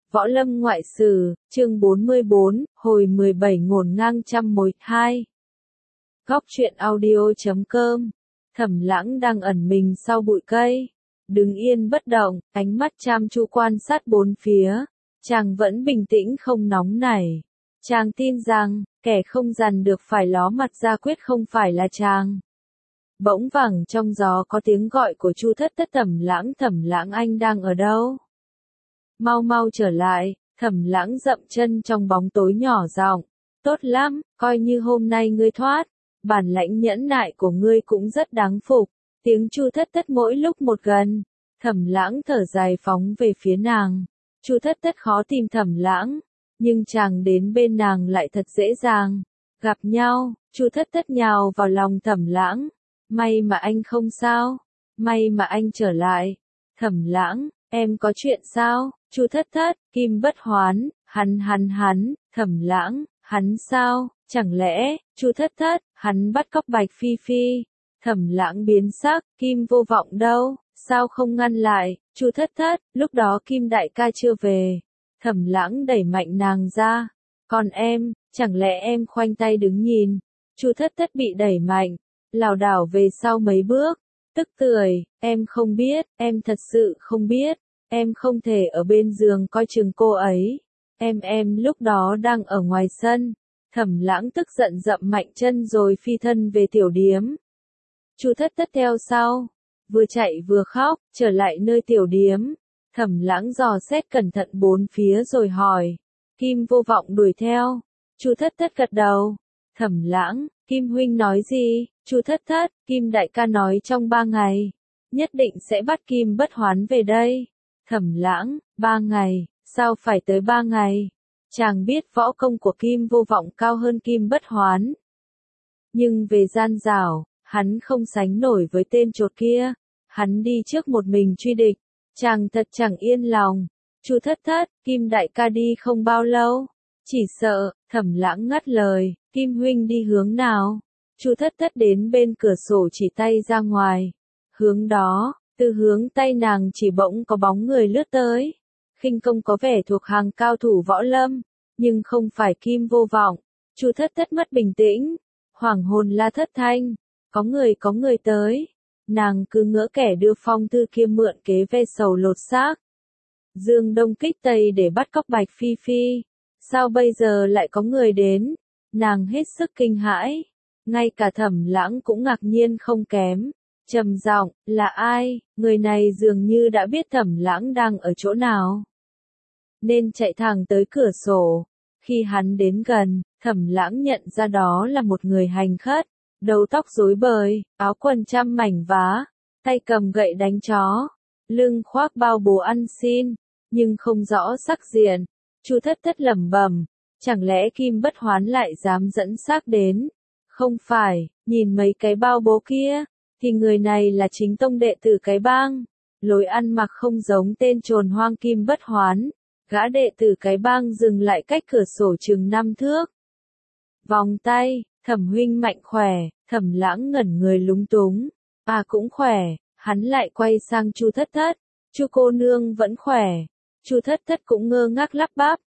Võ Lâm Ngoại Sử, chương 44, hồi 17 ngổn ngang trăm mối 2. Góc truyện audio.com. Thẩm Lãng đang ẩn mình sau bụi cây, đứng yên bất động, ánh mắt chăm chú quan sát bốn phía. Chàng vẫn bình tĩnh không nóng nảy. Chàng tin rằng, kẻ không dằn được phải ló mặt ra quyết không phải là chàng. Bỗng vẳng trong gió có tiếng gọi của Chu Thất Thất. Thẩm Lãng anh đang ở đâu? Mau mau trở lại. Thẩm Lãng dậm chân trong bóng tối nhỏ giọng. Tốt lắm, coi như hôm nay ngươi thoát. Bản lãnh nhẫn nại của ngươi cũng rất đáng phục. Tiếng Chu Thất Thất mỗi lúc một gần. Thẩm Lãng thở dài phóng về phía nàng. Chu Thất Thất khó tìm Thẩm Lãng, nhưng chàng đến bên nàng lại thật dễ dàng. Gặp nhau, Chu Thất Thất nhào vào lòng Thẩm Lãng. May mà anh không sao, may mà anh trở lại. Thẩm Lãng, em có chuyện sao? Chu Thất Thất, Kim Bất Hoán, hắn, Thẩm Lãng, hắn sao? Chẳng lẽ, Chu Thất Thất, hắn bắt cóc Bạch Phi Phi? Thẩm Lãng biến sắc, Kim Vô Vọng đâu? Sao không ngăn lại? Chu Thất Thất, lúc đó Kim đại ca chưa về. Thẩm Lãng đẩy mạnh nàng ra. Còn em, chẳng lẽ em khoanh tay đứng nhìn? Chu Thất Thất bị đẩy mạnh, lảo đảo về sau mấy bước, tức tưởi, em không biết, em thật sự không biết, em không thể ở bên giường coi chừng cô ấy. Em lúc đó đang ở ngoài sân. Thẩm Lãng tức giận dậm mạnh chân rồi phi thân về tiểu điếm. Chu Thất Thất theo sau, vừa chạy vừa khóc, trở lại nơi tiểu điếm. Thẩm Lãng dò xét cẩn thận bốn phía rồi hỏi, Kim Vô Vọng đuổi theo? Chu Thất Thất gật đầu. Thẩm Lãng, Kim huynh nói gì? Chu Thất Thất, Kim đại ca nói trong 3 ngày, nhất định sẽ bắt Kim Bất Hoán về đây. Thẩm Lãng, 3 ngày, sao phải tới 3 ngày? Chàng biết võ công của Kim Vô Vọng cao hơn Kim Bất Hoán, nhưng về gian dảo, hắn không sánh nổi với tên chột kia. Hắn đi trước một mình truy địch, chàng thật chẳng yên lòng. Chu Thất Thất, Kim đại ca đi không bao lâu, chỉ sợ. Thẩm Lãng ngắt lời, Kim huynh đi hướng nào? Chu Thất Thất đến bên cửa sổ chỉ tay ra ngoài. Hướng đó, từ hướng tay nàng chỉ bỗng có bóng người lướt tới. Khinh công có vẻ thuộc hàng cao thủ võ lâm, nhưng không phải Kim Vô Vọng. Chu Thất Thất mất bình tĩnh, hoảng hồn la thất thanh, có người tới. Nàng cứ ngỡ kẻ đưa phong thư kia mượn kế ve sầu lột xác, dương đông kích tây để bắt cóc Bạch Phi Phi. Sao bây giờ lại có người đến? Nàng hết sức kinh hãi. Ngay cả Thẩm Lãng cũng ngạc nhiên không kém. Trầm giọng, là ai? Người này dường như đã biết Thẩm Lãng đang ở chỗ nào, nên chạy thẳng tới cửa sổ. Khi hắn đến gần, Thẩm Lãng nhận ra đó là một người hành khất, đầu tóc rối bời, áo quần trăm mảnh vá, tay cầm gậy đánh chó, lưng khoác bao bố ăn xin, nhưng không rõ sắc diện. Chu Thất Thất lẩm bẩm, chẳng lẽ Kim Bất Hoán lại dám dẫn xác đến? Không phải, nhìn mấy cái bao bố kia, thì người này là chính tông đệ tử cái bang. Lối ăn mặc không giống tên trồn hoang Kim Bất Hoán. Gã đệ tử cái bang dừng lại cách cửa sổ chừng 5 thước. Vòng tay, Thẩm huynh mạnh khỏe. Thẩm Lãng ngẩn người lúng túng. À cũng khỏe. Hắn lại quay sang Chu Thất Thất. Chu cô nương vẫn khỏe. Chu Thất Thất cũng ngơ ngác lắp bắp.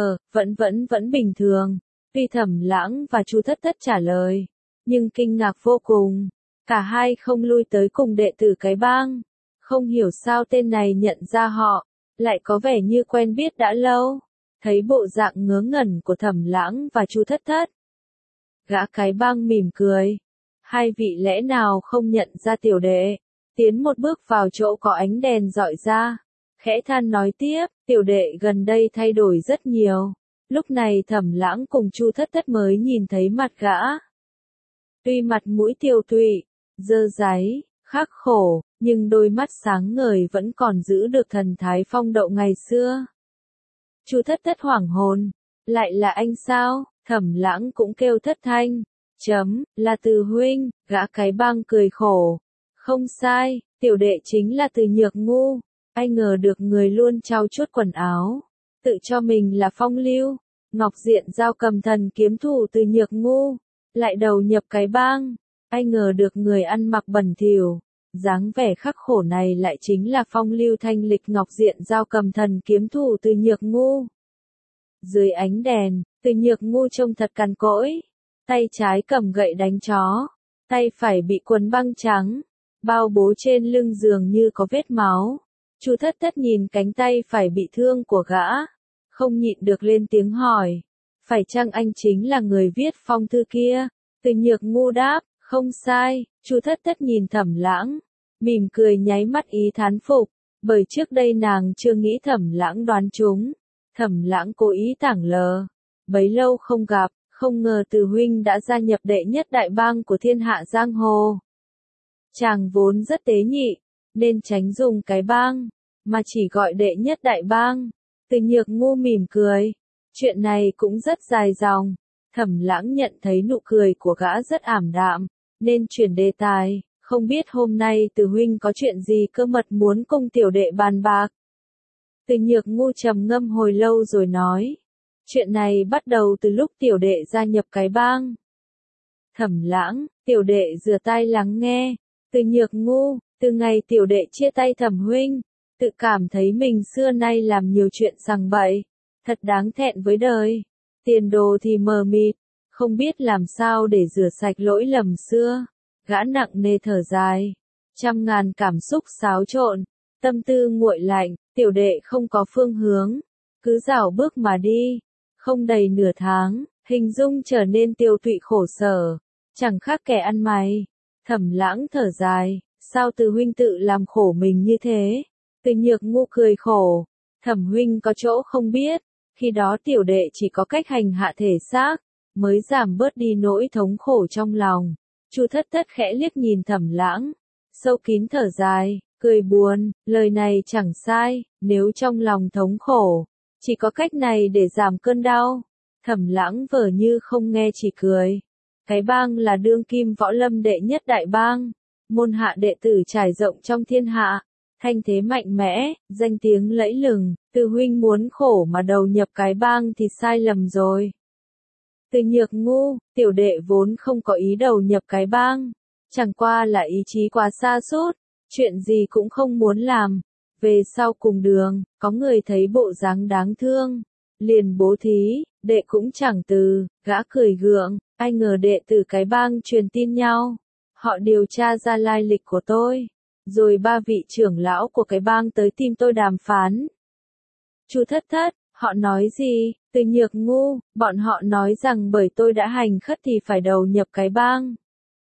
Vẫn bình thường. Tuy Thẩm Lãng và Chu Thất Thất trả lời, nhưng kinh ngạc vô cùng. Cả hai không lui tới cùng đệ tử cái bang. Không hiểu sao tên này nhận ra họ, lại có vẻ như quen biết đã lâu. Thấy bộ dạng ngớ ngẩn của Thẩm Lãng và Chu Thất Thất, gã cái bang mỉm cười. Hai vị lẽ nào không nhận ra tiểu đệ? Tiến một bước vào chỗ có ánh đèn rọi ra, khẽ than nói tiếp, tiểu đệ gần đây thay đổi rất nhiều. Lúc này Thẩm Lãng cùng Chu Thất Thất mới nhìn thấy mặt gã. Tuy mặt mũi tiều tụy, dơ dáy, khắc khổ, nhưng đôi mắt sáng ngời vẫn còn giữ được thần thái phong độ ngày xưa. Chu Thất Thất hoảng hồn, lại là anh sao? Thẩm Lãng cũng kêu thất thanh, là Từ huynh. Gã cái bang cười khổ, không sai, tiểu đệ chính là Từ Nhược Ngu. Ai ngờ được người luôn trau chuốt quần áo, tự cho mình là phong lưu, ngọc diện giao cầm thần kiếm thủ Từ Nhược Ngu, lại đầu nhập cái bang. Ai ngờ được người ăn mặc bẩn thỉu, Dáng vẻ khắc khổ này lại chính là phong lưu thanh lịch ngọc diện giao cầm thần kiếm thủ Từ Nhược Ngu. Dưới ánh đèn, Từ Nhược Ngu trông thật cằn cỗi. Tay trái cầm gậy đánh chó, tay phải bị quấn băng trắng, bao bố trên lưng dường như có vết máu. Chu Thất Thất nhìn cánh tay phải bị thương của gã, không nhịn được lên tiếng hỏi, phải chăng anh chính là người viết phong thư kia? Từ Nhược Ngu đáp, không sai. Chu Thất Thất nhìn Thẩm Lãng, mỉm cười nháy mắt ý thán phục, bởi trước đây nàng chưa nghĩ Thẩm Lãng đoán trúng. Thẩm Lãng cố ý tảng lờ, bấy lâu không gặp, không ngờ Từ huynh đã gia nhập đệ nhất đại bang của thiên hạ giang hồ. Chàng vốn rất tế nhị, nên tránh dùng cái bang, mà chỉ gọi đệ nhất đại bang. Từ Nhược Ngu mỉm cười, chuyện này cũng rất dài dòng. Thẩm Lãng nhận thấy nụ cười của gã rất ảm đạm, nên chuyển đề tài, không biết hôm nay Từ huynh có chuyện gì cơ mật muốn cùng tiểu đệ bàn bạc. Từ Nhược Ngu trầm ngâm hồi lâu rồi nói, chuyện này bắt đầu từ lúc tiểu đệ gia nhập cái bang. Thẩm Lãng, tiểu đệ rửa tai lắng nghe. Từ Nhược Ngu, từ ngày tiểu đệ chia tay Thẩm huynh, tự cảm thấy mình xưa nay làm nhiều chuyện sằng bậy, thật đáng thẹn với đời. Tiền đồ thì mờ mịt, không biết làm sao để rửa sạch lỗi lầm xưa. Gã nặng nề thở dài, trăm ngàn cảm xúc xáo trộn, tâm tư nguội lạnh, tiểu đệ không có phương hướng, cứ rảo bước mà đi. Không đầy nửa tháng, hình dung trở nên tiêu tụy khổ sở, chẳng khác kẻ ăn mày. Thẩm Lãng thở dài, sao Từ huynh tự làm khổ mình như thế? Từ Nhược Ngu cười khổ, Thẩm huynh có chỗ không biết, khi đó tiểu đệ chỉ có cách hành hạ thể xác, mới giảm bớt đi nỗi thống khổ trong lòng. Chu Thất Thất khẽ liếc nhìn Thẩm Lãng, sâu kín thở dài, cười buồn, lời này chẳng sai, nếu trong lòng thống khổ, chỉ có cách này để giảm cơn đau. Thẩm Lãng vờ như không nghe chỉ cười. Cái bang là đương kim võ lâm đệ nhất đại bang, môn hạ đệ tử trải rộng trong thiên hạ, thanh thế mạnh mẽ, danh tiếng lẫy lừng. Từ huynh muốn khổ mà đầu nhập cái bang thì sai lầm rồi. Từ Nhược Ngu, tiểu đệ vốn không có ý đầu nhập cái bang, chẳng qua là ý chí quá sa sút, chuyện gì cũng không muốn làm. Về sau cùng đường, có người thấy bộ dáng đáng thương, liền bố thí, đệ cũng chẳng từ. Gã cười gượng, ai ngờ đệ tử cái bang truyền tin nhau, họ điều tra ra lai lịch của tôi, rồi ba vị trưởng lão của cái bang tới tìm tôi đàm phán. Chu Thất Thất, họ nói gì? Từ Nhược Ngu, bọn họ nói rằng bởi tôi đã hành khất thì phải đầu nhập cái bang,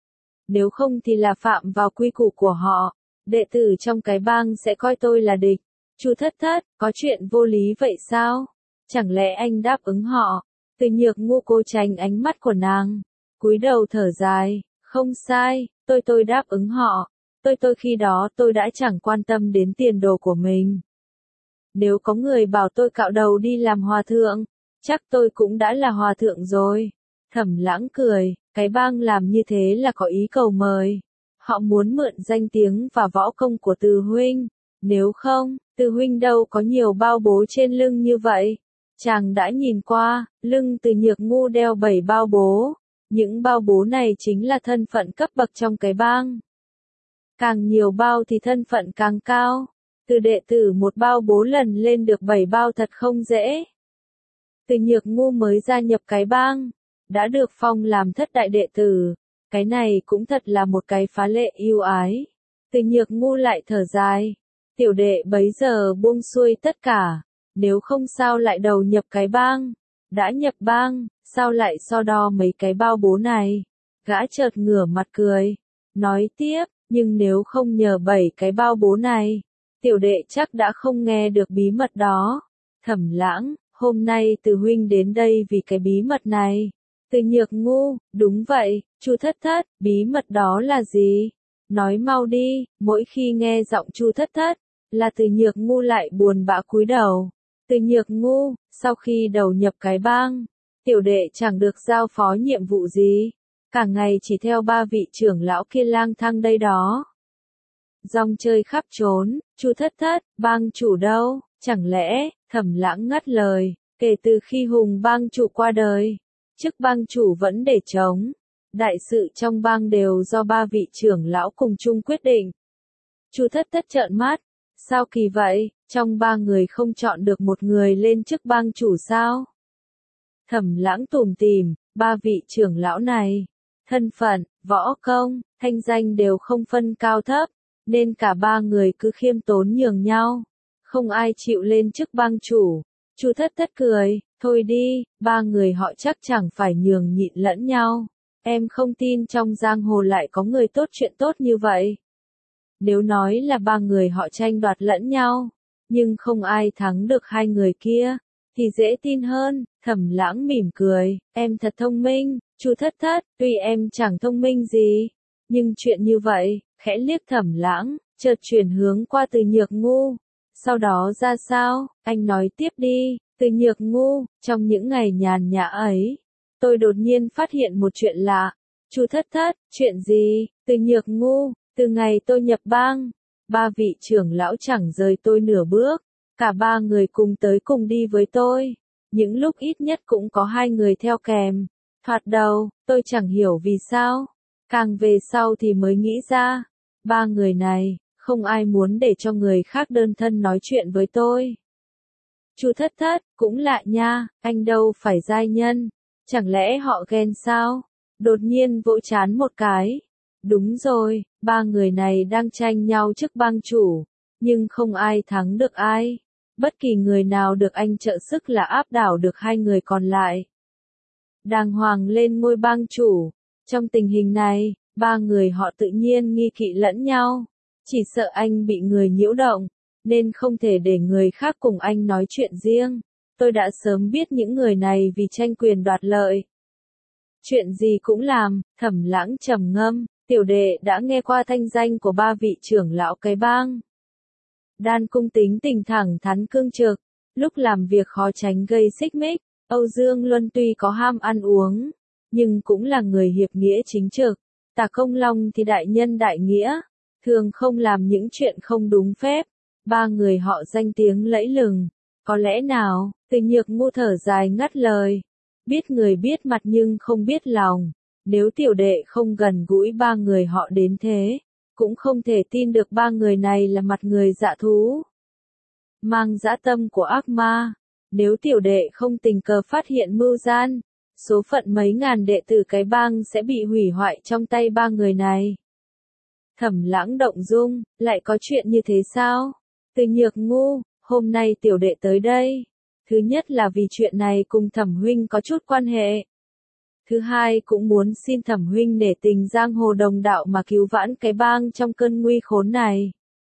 nếu không thì là phạm vào quy củ của họ, đệ tử trong cái bang sẽ coi tôi là địch. Chu Thất Thất, có chuyện vô lý vậy sao? Chẳng lẽ anh đáp ứng họ? Từ Nhược Ngu cố tránh ánh mắt của nàng, cúi đầu thở dài, không sai, tôi đáp ứng họ. Tôi khi đó tôi đã chẳng quan tâm đến tiền đồ của mình. Nếu có người bảo tôi cạo đầu đi làm hòa thượng, chắc tôi cũng đã là hòa thượng rồi. Thẩm Lãng cười, cái bang làm như thế là có ý cầu mời. Họ muốn mượn danh tiếng và võ công của Từ huynh. Nếu không, Từ huynh đâu có nhiều bao bố trên lưng như vậy. Chàng đã nhìn qua, lưng Từ Nhược Ngu đeo 7 bao bố. Những bao bố này chính là thân phận cấp bậc trong cái bang. Càng nhiều bao thì thân phận càng cao. Từ đệ tử một bao bố lần lên được 7 bao thật không dễ. Từ Nhược Ngu mới gia nhập cái bang, đã được phong làm thất đại đệ tử. Cái này cũng thật là một cái phá lệ ưu ái. Từ Nhược Ngu lại thở dài. Tiểu đệ bấy giờ buông xuôi tất cả. Nếu không sao lại đầu nhập cái bang. Đã nhập bang, sao lại so đo mấy cái bao bố này? Gã chợt ngửa mặt cười. Nói tiếp, nhưng nếu không nhờ 7 cái bao bố này, tiểu đệ chắc đã không nghe được bí mật đó. Thẩm Lãng, hôm nay Từ huynh đến đây vì cái bí mật này. Từ Nhược Ngu, đúng vậy. Chu Thất Thất, bí mật đó là gì? Nói mau đi. Mỗi khi nghe giọng Chu Thất Thất, là Từ Nhược Ngu lại buồn bã cúi đầu. Từ Nhược Ngu, sau khi đầu nhập cái bang, tiểu đệ chẳng được giao phó nhiệm vụ gì, cả ngày chỉ theo ba vị trưởng lão kia lang thang đây đó. Rong chơi khắp trốn. Chu Thất Thất, bang chủ đâu? Chẳng lẽ? Thẩm Lãng ngắt lời, kể từ khi Hùng bang chủ qua đời, chức bang chủ vẫn để trống. Đại sự trong bang đều do ba vị trưởng lão cùng chung quyết định. Chu Thất Thất trợn mắt. Sao kỳ vậy, trong ba người không chọn được một người lên chức bang chủ sao? Thẩm Lãng tủm tỉm, ba vị trưởng lão này, thân phận, võ công, thanh danh đều không phân cao thấp, nên cả ba người cứ khiêm tốn nhường nhau, không ai chịu lên chức bang chủ. Chu Thất Thất cười, thôi đi, ba người họ chắc chẳng phải nhường nhịn lẫn nhau. Em không tin trong giang hồ lại có người tốt chuyện tốt như vậy. Nếu nói là ba người họ tranh đoạt lẫn nhau, nhưng không ai thắng được hai người kia, thì dễ tin hơn. Thẩm Lãng mỉm cười, em thật thông minh, Chu Thất Thất, tuy em chẳng thông minh gì, nhưng chuyện như vậy, khẽ liếc Thẩm Lãng, chợt chuyển hướng qua Từ Nhược Ngu. Sau đó ra sao, anh nói tiếp đi. Từ Nhược Ngu, trong những ngày nhàn nhã ấy, tôi đột nhiên phát hiện một chuyện lạ. Chu Thất Thất, chuyện gì? Từ Nhược Ngu, từ ngày tôi nhập bang, ba vị trưởng lão chẳng rời tôi nửa bước, cả ba người cùng tới cùng đi với tôi, những lúc ít nhất cũng có hai người theo kèm. Thoạt đầu, tôi chẳng hiểu vì sao, càng về sau thì mới nghĩ ra, ba người này, không ai muốn để cho người khác đơn thân nói chuyện với tôi. Chu Thất Thất, cũng lạ nha, anh đâu phải giai nhân, chẳng lẽ họ ghen sao? Đột nhiên vỗ trán một cái. Đúng rồi, ba người này đang tranh nhau chức bang chủ, nhưng không ai thắng được ai. Bất kỳ người nào được anh trợ sức là áp đảo được hai người còn lại. Đàng hoàng lên ngôi bang chủ. Trong tình hình này, ba người họ tự nhiên nghi kỵ lẫn nhau. Chỉ sợ anh bị người nhiễu động, nên không thể để người khác cùng anh nói chuyện riêng. Tôi đã sớm biết những người này vì tranh quyền đoạt lợi. Chuyện gì cũng làm. Thẩm Lãng trầm ngâm, tiểu đệ đã nghe qua thanh danh của ba vị trưởng lão cái bang. Đan Cung tính tình thẳng thắn cương trực, lúc làm việc khó tránh gây xích mích. Âu Dương Luân tuy có ham ăn uống, nhưng cũng là người hiệp nghĩa chính trực. Tả Công Long thì đại nhân đại nghĩa, thường không làm những chuyện không đúng phép. Ba người họ danh tiếng lẫy lừng, có lẽ nào? Từ Nhược Ngu thở dài ngắt lời, biết người biết mặt nhưng không biết lòng. Nếu tiểu đệ không gần gũi ba người họ đến thế, cũng không thể tin được ba người này là mặt người dạ thú, mang dã tâm của ác ma. Nếu tiểu đệ không tình cờ phát hiện mưu gian, số phận mấy ngàn đệ tử cái bang sẽ bị hủy hoại trong tay ba người này. Thẩm Lãng động dung, lại có chuyện như thế sao? Từ Nhược Ngu, hôm nay tiểu đệ tới đây, thứ nhất là vì chuyện này cùng Thẩm huynh có chút quan hệ. Thứ hai cũng muốn xin Thẩm huynh nể tình giang hồ đồng đạo mà cứu vãn cái bang trong cơn nguy khốn này.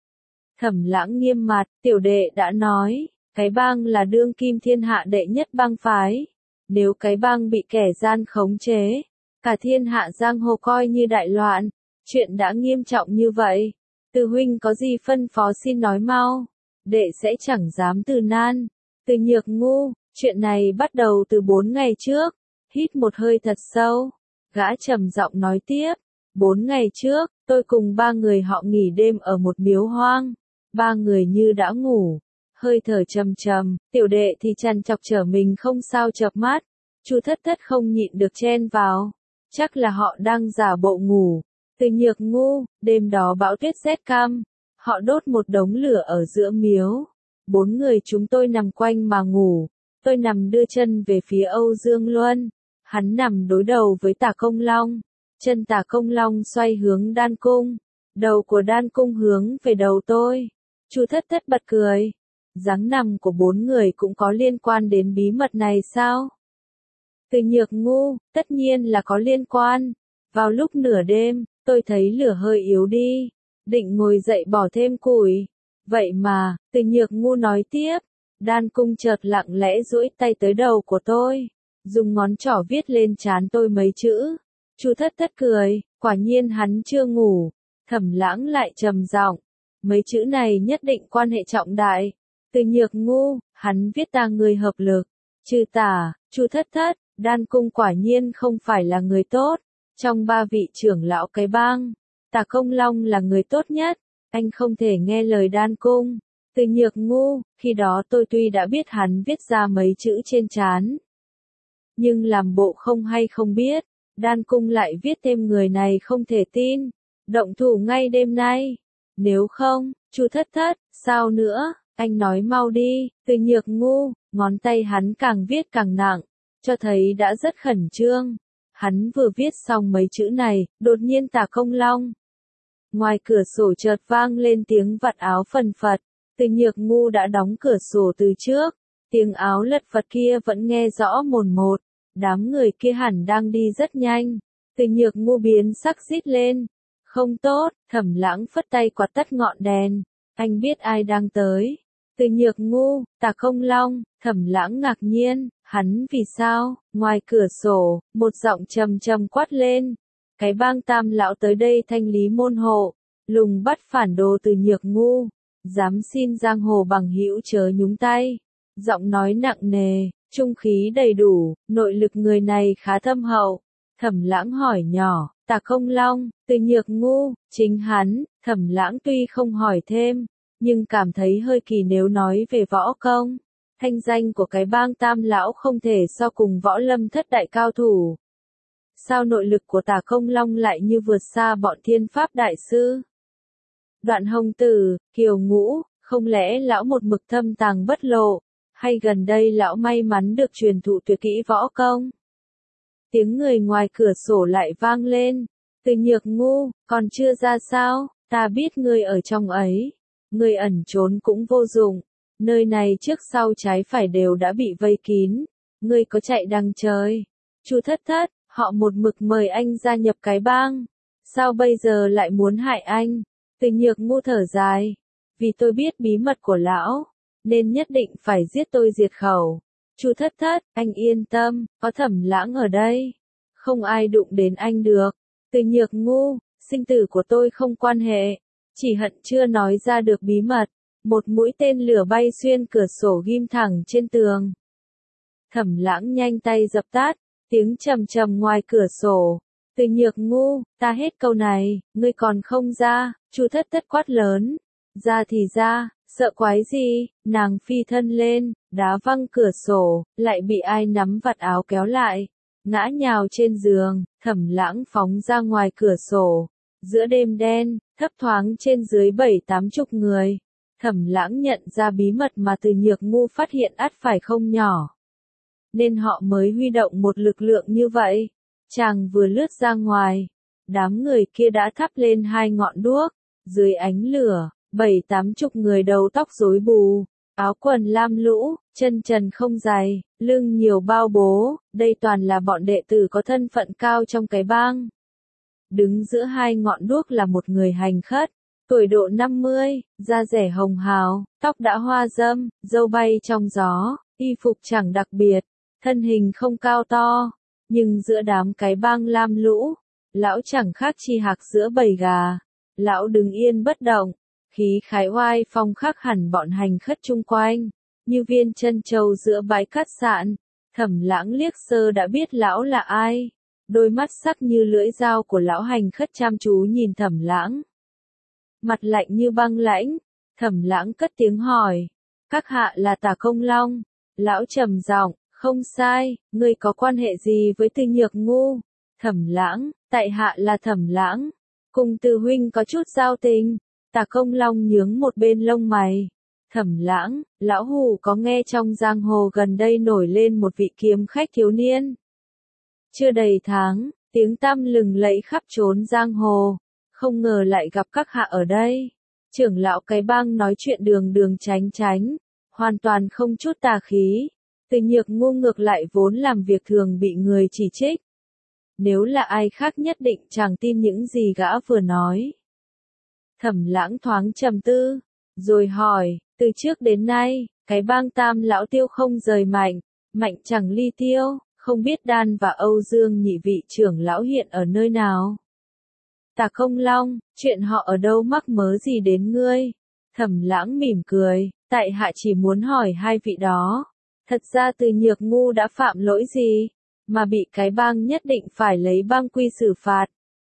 Thẩm Lãng nghiêm mặt, tiểu đệ đã nói, cái bang là đương kim thiên hạ đệ nhất bang phái. Nếu cái bang bị kẻ gian khống chế, cả thiên hạ giang hồ coi như đại loạn. Chuyện đã nghiêm trọng như vậy, Từ huynh có gì phân phó xin nói mau, đệ sẽ chẳng dám từ nan. Từ Nhược Ngu, chuyện này bắt đầu từ 4 ngày trước. Hít một hơi thật sâu, gã trầm giọng nói tiếp, 4 ngày trước, tôi cùng ba người họ nghỉ đêm ở một miếu hoang. Ba người như đã ngủ, hơi thở trầm trầm, tiểu đệ thì trằn trọc trở mình không sao chợp mắt. Chu Thất Thất không nhịn được chen vào, chắc là họ đang giả bộ ngủ. Từ Nhược Ngu, đêm đó bão tuyết rét căm, họ đốt một đống lửa ở giữa miếu. 4 người chúng tôi nằm quanh mà ngủ, tôi nằm đưa chân về phía Âu Dương Luân, hắn nằm đối đầu với Tả Công Long, chân Tả Công Long xoay hướng Đan Cung, đầu của Đan Cung hướng về đầu tôi. Chu Thất Thất bật cười, dáng nằm của 4 người cũng có liên quan đến bí mật này sao? Từ Nhược Ngu, tất nhiên là có liên quan. Vào lúc nửa đêm, tôi thấy lửa hơi yếu đi, định ngồi dậy bỏ thêm củi. Vậy mà, Từ Nhược Ngu nói tiếp, Đan Cung chợt lặng lẽ duỗi tay tới đầu của tôi, dùng ngón trỏ viết lên trán tôi mấy chữ. Chu Thất Thất cười, quả nhiên hắn chưa ngủ. Thẩm Lãng lại trầm giọng, mấy chữ này nhất định quan hệ trọng đại. Từ Nhược Ngu, hắn viết ta người hợp lực, trừ Tả, Chu Thất Thất, Đan Cung quả nhiên không phải là người tốt. Trong ba vị trưởng lão cái bang, Tả Công Long là người tốt nhất, anh không thể nghe lời Đan Cung. Từ Nhược Ngu, khi đó tôi tuy đã biết hắn viết ra mấy chữ trên trán, nhưng làm bộ không hay không biết. Đan Cung lại viết thêm người này không thể tin, động thủ ngay đêm nay. Nếu không, Chu Thất Thất, sao nữa, anh nói mau đi, Từ Nhược Ngu, ngón tay hắn càng viết càng nặng, cho thấy đã rất khẩn trương. Hắn vừa viết xong mấy chữ này, đột nhiên Tả Công Long. Ngoài cửa sổ chợt vang lên tiếng vặt áo phần phật, Từ Nhược Ngu đã đóng cửa sổ từ trước, tiếng áo lật phật kia vẫn nghe rõ mồn một, đám người kia hẳn đang đi rất nhanh. Từ Nhược Ngu biến sắc rít lên, không tốt, Thẩm Lãng phất tay quạt tắt ngọn đèn, anh biết ai đang tới. Từ Nhược Ngu, Tả Công Long, Thẩm Lãng ngạc nhiên, hắn vì sao? Ngoài cửa sổ, một giọng trầm trầm quát lên, cái bang Tam lão tới đây thanh lý môn hộ, lùng bắt phản đồ Từ Nhược Ngu, dám xin giang hồ bằng hữu chớ nhúng tay. Giọng nói nặng nề, trung khí đầy đủ, nội lực người này khá thâm hậu. Thẩm Lãng hỏi nhỏ, Tả Công Long, Từ Nhược Ngu, chính hắn. Thẩm Lãng tuy không hỏi thêm, nhưng cảm thấy hơi kỳ nếu nói về võ công. Thanh danh của cái bang Tam lão không thể so cùng võ lâm thất đại cao thủ. Sao nội lực của Tả Công Long lại như vượt xa bọn thiên pháp đại sư? Đoạn Hồng Tử, Kiều Ngũ, không lẽ lão một mực thâm tàng bất lộ, hay gần đây lão may mắn được truyền thụ tuyệt kỹ võ công? Tiếng người ngoài cửa sổ lại vang lên, Từ Nhược Ngu, còn chưa ra sao, ta biết ngươi ở trong ấy, ngươi ẩn trốn cũng vô dụng, nơi này trước sau trái phải đều đã bị vây kín, ngươi có chạy đằng trời. Chu Thất Thất, họ một mực mời anh gia nhập cái bang, sao bây giờ lại muốn hại anh? Từ Nhược Ngu thở dài, vì tôi biết bí mật của lão, nên nhất định phải giết tôi diệt khẩu. Chu Thất Thất, anh yên tâm, có Thẩm Lãng ở đây, không ai đụng đến anh được. Từ Nhược Ngu, sinh tử của tôi không quan hệ, chỉ hận chưa nói ra được bí mật. Một mũi tên lửa bay xuyên cửa sổ ghim thẳng trên tường. Thẩm Lãng nhanh tay dập tắt, tiếng trầm trầm ngoài cửa sổ. Từ Nhược Ngu, ta hết câu này, ngươi còn không ra? Chu Thất Thất quát lớn. Ra thì ra, sợ quái gì? Nàng phi thân lên, đá văng cửa sổ, lại bị ai nắm vạt áo kéo lại, ngã nhào trên giường. Thẩm Lãng phóng ra ngoài cửa sổ, giữa đêm đen, thấp thoáng trên dưới 70-80 người. Thẩm Lãng nhận ra bí mật mà Từ Nhược Ngu phát hiện ắt phải không nhỏ, nên họ mới huy động một lực lượng như vậy. Chàng vừa lướt ra ngoài, đám người kia đã thắp lên 2 ngọn đuốc, dưới ánh lửa, 70-80 người đầu tóc rối bù, áo quần lam lũ, chân trần không giày, lưng nhiều bao bố, đây toàn là bọn đệ tử có thân phận cao trong cái bang. Đứng giữa 2 ngọn đuốc là một người hành khất, tuổi độ 50, da rẻ hồng hào, tóc đã hoa râm, râu bay trong gió, y phục chẳng đặc biệt, thân hình không cao to, nhưng giữa đám cái bang lam lũ, lão chẳng khác chi hạc giữa bầy gà. Lão đứng yên bất động, khí khái oai phong khác hẳn bọn hành khất chung quanh, như viên chân châu giữa bãi cát sạn. Thẩm Lãng liếc sơ đã biết lão là ai, đôi mắt sắc như lưỡi dao của lão hành khất chăm chú nhìn Thẩm Lãng. Mặt lạnh như băng lãnh, Thẩm Lãng cất tiếng hỏi, các hạ là Tả Công Long? Lão trầm giọng, không sai, ngươi có quan hệ gì với Từ Nhược Ngu? Thẩm Lãng, tại hạ là Thẩm Lãng, cùng Từ huynh có chút giao tình. Tả Công Long nhướng một bên lông mày. Thẩm Lãng, lão hủ có nghe trong giang hồ gần đây nổi lên một vị kiếm khách thiếu niên. Chưa đầy tháng, tiếng tăm lừng lẫy khắp chốn giang hồ, không ngờ lại gặp các hạ ở đây. Trưởng lão cái bang nói chuyện đường đường tránh tránh, hoàn toàn không chút tà khí. Từ Nhược Ngu ngược lại vốn làm việc thường bị người chỉ trích. Nếu là ai khác nhất định chẳng tin những gì gã vừa nói. Thẩm Lãng thoáng trầm tư, rồi hỏi, từ trước đến nay, cái bang Tam lão tiêu không rời mạnh, mạnh chẳng ly tiêu, không biết Đan và Âu Dương nhị vị trưởng lão hiện ở nơi nào? Tả Công Long, chuyện họ ở đâu mắc mớ gì đến ngươi? Thẩm Lãng mỉm cười, tại hạ chỉ muốn hỏi 2 vị đó. Thật ra Từ Nhược Ngu đã phạm lỗi gì, mà bị cái bang nhất định phải lấy bang quy xử phạt?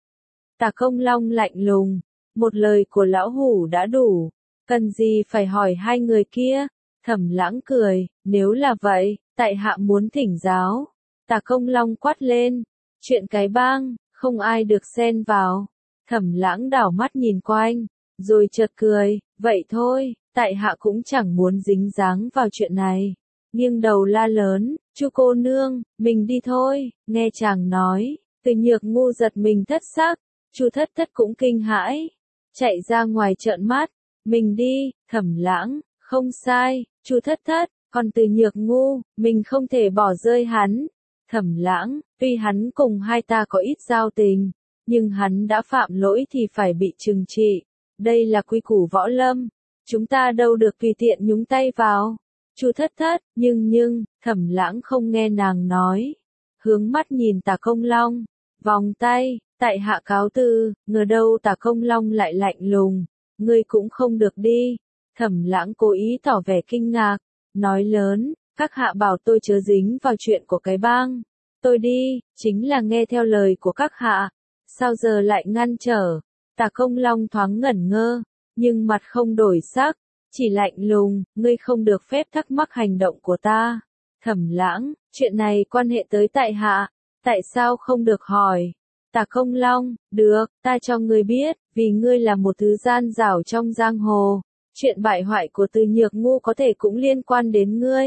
Tả Công Long lạnh lùng, một lời của lão hủ đã đủ, cần gì phải hỏi 2 người kia? Thẩm Lãng cười, nếu là vậy, tại hạ muốn thỉnh giáo. Tả Công Long quát lên, chuyện cái bang, không ai được xen vào. Thẩm Lãng đảo mắt nhìn quanh, rồi chợt cười, vậy thôi, tại hạ cũng chẳng muốn dính dáng vào chuyện này. Nghiêng đầu la lớn, Chu cô nương, mình đi thôi, nghe chàng nói, Từ Nhược Ngu giật mình thất sắc, Chu Thất Thất cũng kinh hãi, chạy ra ngoài trợn mắt, mình đi, Thẩm Lãng, không sai, Chu Thất Thất, còn Từ Nhược Ngu, mình không thể bỏ rơi hắn. Thẩm Lãng, tuy hắn cùng hai ta có ít giao tình, nhưng hắn đã phạm lỗi thì phải bị trừng trị, đây là quy củ võ lâm, chúng ta đâu được tùy tiện nhúng tay vào. Chu Thất Thất, nhưng, Thẩm Lãng không nghe nàng nói, hướng mắt nhìn Tả Công Long, vòng tay, tại hạ cáo từ, ngờ đâu Tả Công Long lại lạnh lùng, ngươi cũng không được đi. Thẩm Lãng cố ý tỏ vẻ kinh ngạc, nói lớn, các hạ bảo tôi chớ dính vào chuyện của cái bang, tôi đi, chính là nghe theo lời của các hạ, sao giờ lại ngăn trở. Tả Công Long thoáng ngẩn ngơ, nhưng mặt không đổi sắc, chỉ lạnh lùng, ngươi không được phép thắc mắc hành động của ta. Thẩm Lãng, chuyện này quan hệ tới tại hạ, tại sao không được hỏi? Tả Công Long, được, ta cho ngươi biết, vì ngươi là một thứ gian dảo trong giang hồ, chuyện bại hoại của Từ Nhược Ngu có thể cũng liên quan đến ngươi.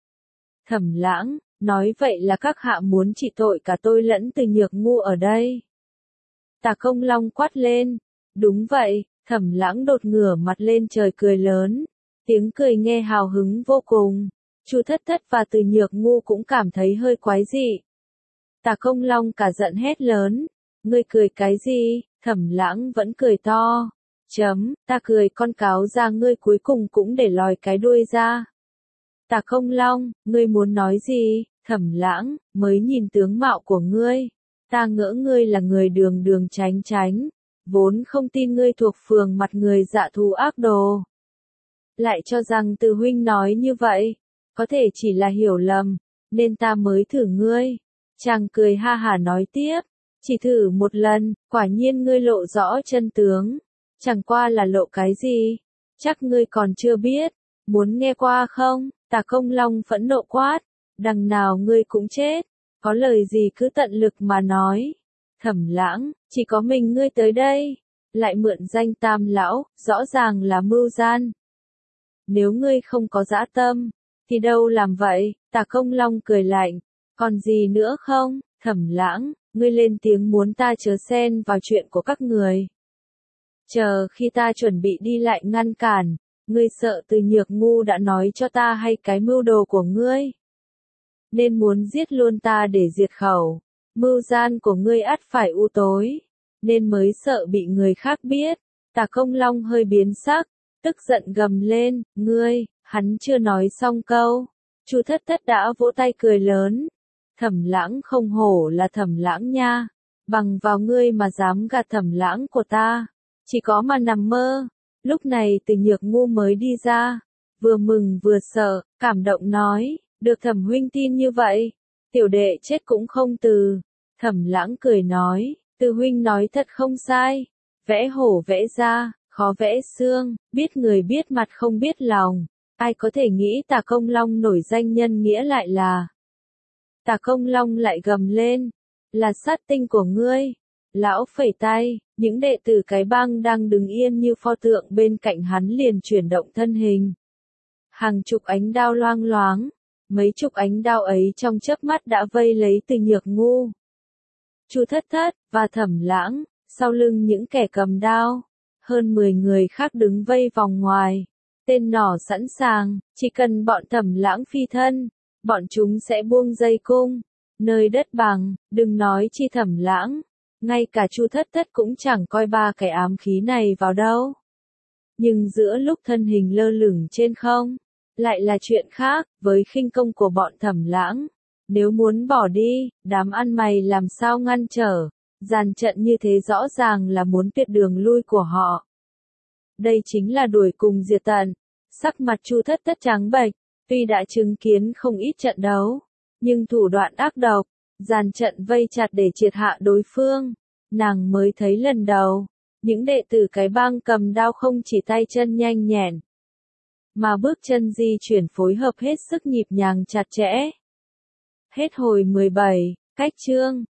Thẩm Lãng, nói vậy là các hạ muốn trị tội cả tôi lẫn Từ Nhược Ngu ở đây. Tả Công Long quát lên, đúng vậy. Thẩm Lãng đột ngửa mặt lên trời cười lớn, tiếng cười nghe hào hứng vô cùng. Chu Thất Thất và Từ Nhược Ngu cũng cảm thấy hơi quái dị. Tả Công Long cả giận hét lớn, ngươi cười cái gì? Thẩm Lãng vẫn cười to, ta cười con cáo ra ngươi cuối cùng cũng để lòi cái đuôi ra. Tả Công Long, ngươi muốn nói gì? Thẩm Lãng, mới nhìn tướng mạo của ngươi, ta ngỡ ngươi là người đường đường chánh chánh. Vốn không tin ngươi thuộc phường mặt người dạ thù ác đồ. Lại cho rằng Từ huynh nói như vậy, có thể chỉ là hiểu lầm, nên ta mới thử ngươi. Chàng cười ha hả nói tiếp, chỉ thử một lần, quả nhiên ngươi lộ rõ chân tướng. Chẳng qua là lộ cái gì, chắc ngươi còn chưa biết, muốn nghe qua không? Tả Công Long phẫn nộ quát, đằng nào ngươi cũng chết, có lời gì cứ tận lực mà nói. Thẩm Lãng, chỉ có mình ngươi tới đây, lại mượn danh Tam lão, rõ ràng là mưu gian. Nếu ngươi không có dã tâm, thì đâu làm vậy? Tả Công Long cười lạnh, còn gì nữa không? Thẩm Lãng, ngươi lên tiếng muốn ta chớ xen vào chuyện của các người. Chờ khi ta chuẩn bị đi lại ngăn cản, ngươi sợ Từ Nhược Ngu đã nói cho ta hay cái mưu đồ của ngươi. Nên muốn giết luôn ta để diệt khẩu. Mưu gian của ngươi ắt phải u tối, nên mới sợ bị người khác biết. Tả Công Long hơi biến sắc, tức giận gầm lên, ngươi, hắn chưa nói xong câu. Chu Thất Thất đã vỗ tay cười lớn. Thẩm Lãng không hổ là Thẩm Lãng nha, bằng vào ngươi mà dám gạt Thẩm Lãng của ta, chỉ có mà nằm mơ. Lúc này Từ Nhược Ngu mới đi ra, vừa mừng vừa sợ, cảm động nói, được Thẩm huynh tin như vậy, tiểu đệ chết cũng không từ. Thẩm Lãng cười nói, Từ huynh nói thật không sai, vẽ hổ vẽ da, khó vẽ xương, biết người biết mặt không biết lòng, ai có thể nghĩ Tả Công Long nổi danh nhân nghĩa lại là. Tả Công Long lại gầm lên, là sát tinh của ngươi. Lão phẩy tay, những đệ tử cái bang đang đứng yên như pho tượng bên cạnh hắn liền chuyển động thân hình. Hàng chục ánh đao loang loáng, mấy chục ánh đao ấy trong chớp mắt đã vây lấy Từ Nhược Ngu, Chu Thất Thất và Thẩm Lãng, sau lưng những kẻ cầm đao, hơn 10 người khác đứng vây vòng ngoài, tên nỏ sẵn sàng, chỉ cần bọn Thẩm Lãng phi thân, bọn chúng sẽ buông dây cung, nơi đất bằng, đừng nói chi Thẩm Lãng, ngay cả Chu Thất Thất cũng chẳng coi ba cái ám khí này vào đâu. Nhưng giữa lúc thân hình lơ lửng trên không, lại là chuyện khác, với khinh công của bọn Thẩm Lãng. Nếu muốn bỏ đi, đám ăn mày làm sao ngăn trở, dàn trận như thế rõ ràng là muốn tuyệt đường lui của họ. Đây chính là đuổi cùng diệt tận. Sắc mặt Chu Thất Thất trắng bệch, tuy đã chứng kiến không ít trận đấu, nhưng thủ đoạn ác độc, dàn trận vây chặt để triệt hạ đối phương, nàng mới thấy lần đầu. Những đệ tử cái bang cầm đao không chỉ tay chân nhanh nhẹn, mà bước chân di chuyển phối hợp hết sức nhịp nhàng chặt chẽ. Hết hồi 17, cách chương.